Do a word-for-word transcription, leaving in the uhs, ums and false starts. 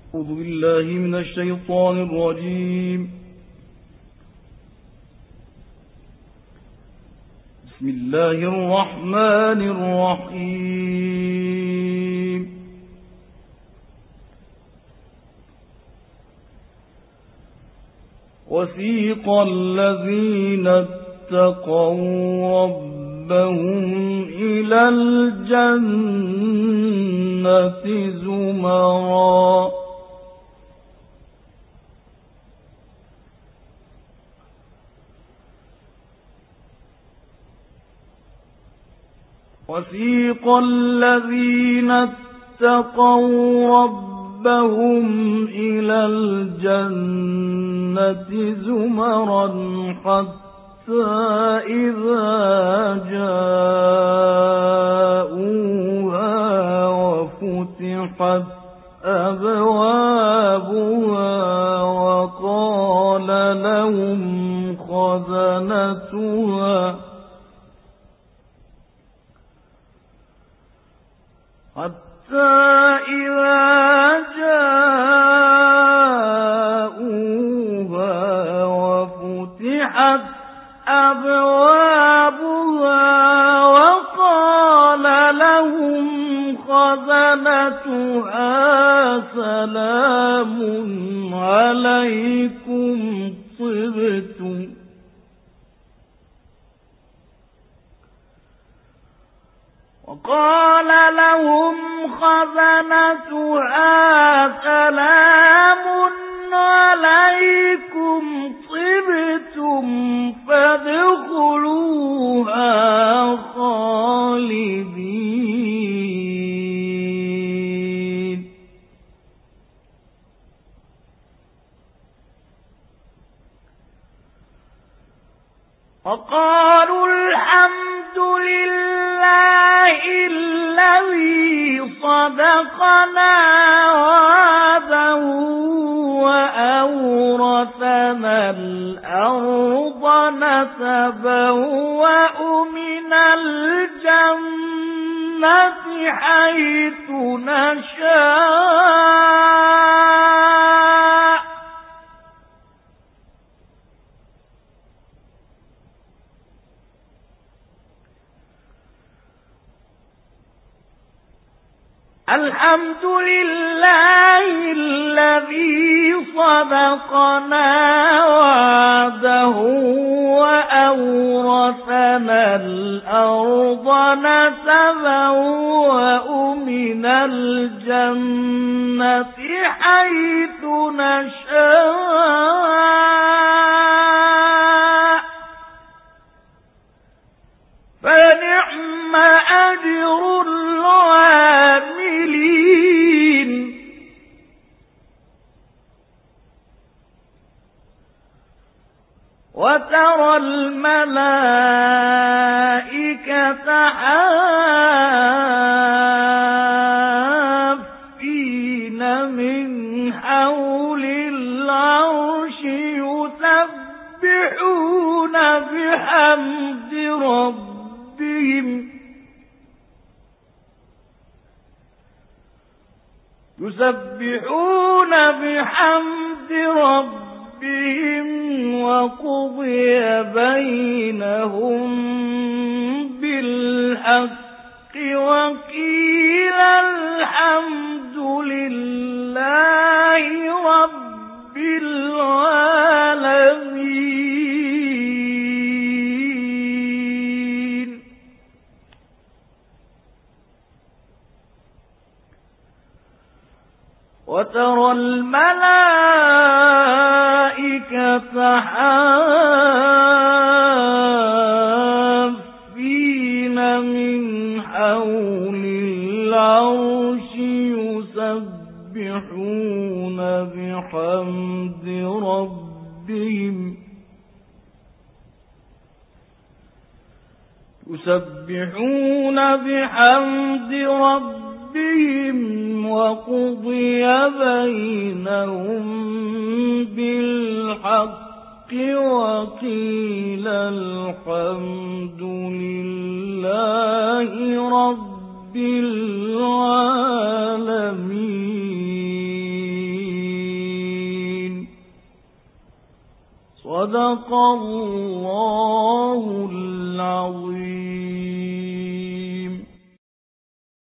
أعوذ بالله من الشيطان الرجيم. بسم الله الرحمن الرحيم. وسيق الذين اتقوا ربهم إلى الجنة زمرا وسيق الذين اتقوا ربهم إلى الجنة زمرا حتى إذا جاءوها وفتحت أبوابها وقال لهم خزنتها حتى إذا جاءوها وفتحت أبوابها وقال لهم خزنتها سلام عليكم طبتم وقال لهم خزنتها سلام عليكم طبتم فادخلوها خالدين. وقالوا الحمد لله الذي صدقنا وعده وأورثنا الأرض نتبوأ من الجنة حيث نشاء الحمد لله الذي صدقنا وعده وأورثنا الأرض نتبوأ من الجنة حيث نشاء فنعم أجر العاملين. وترى الملائكة حافين من حول العرش يسبحون بحمد ربهم يسبحون بحمد ربهم وقضي بينهم بالحق وقيل الحمد لله رب العالمين. وترى الملائكة حافين من حول العرش يسبحون بحمد ربهم يسبحون بحمد ربهم وقضي بينهم بالحق وقيل الحمد لله رب العالمين. صدق الله العظيم.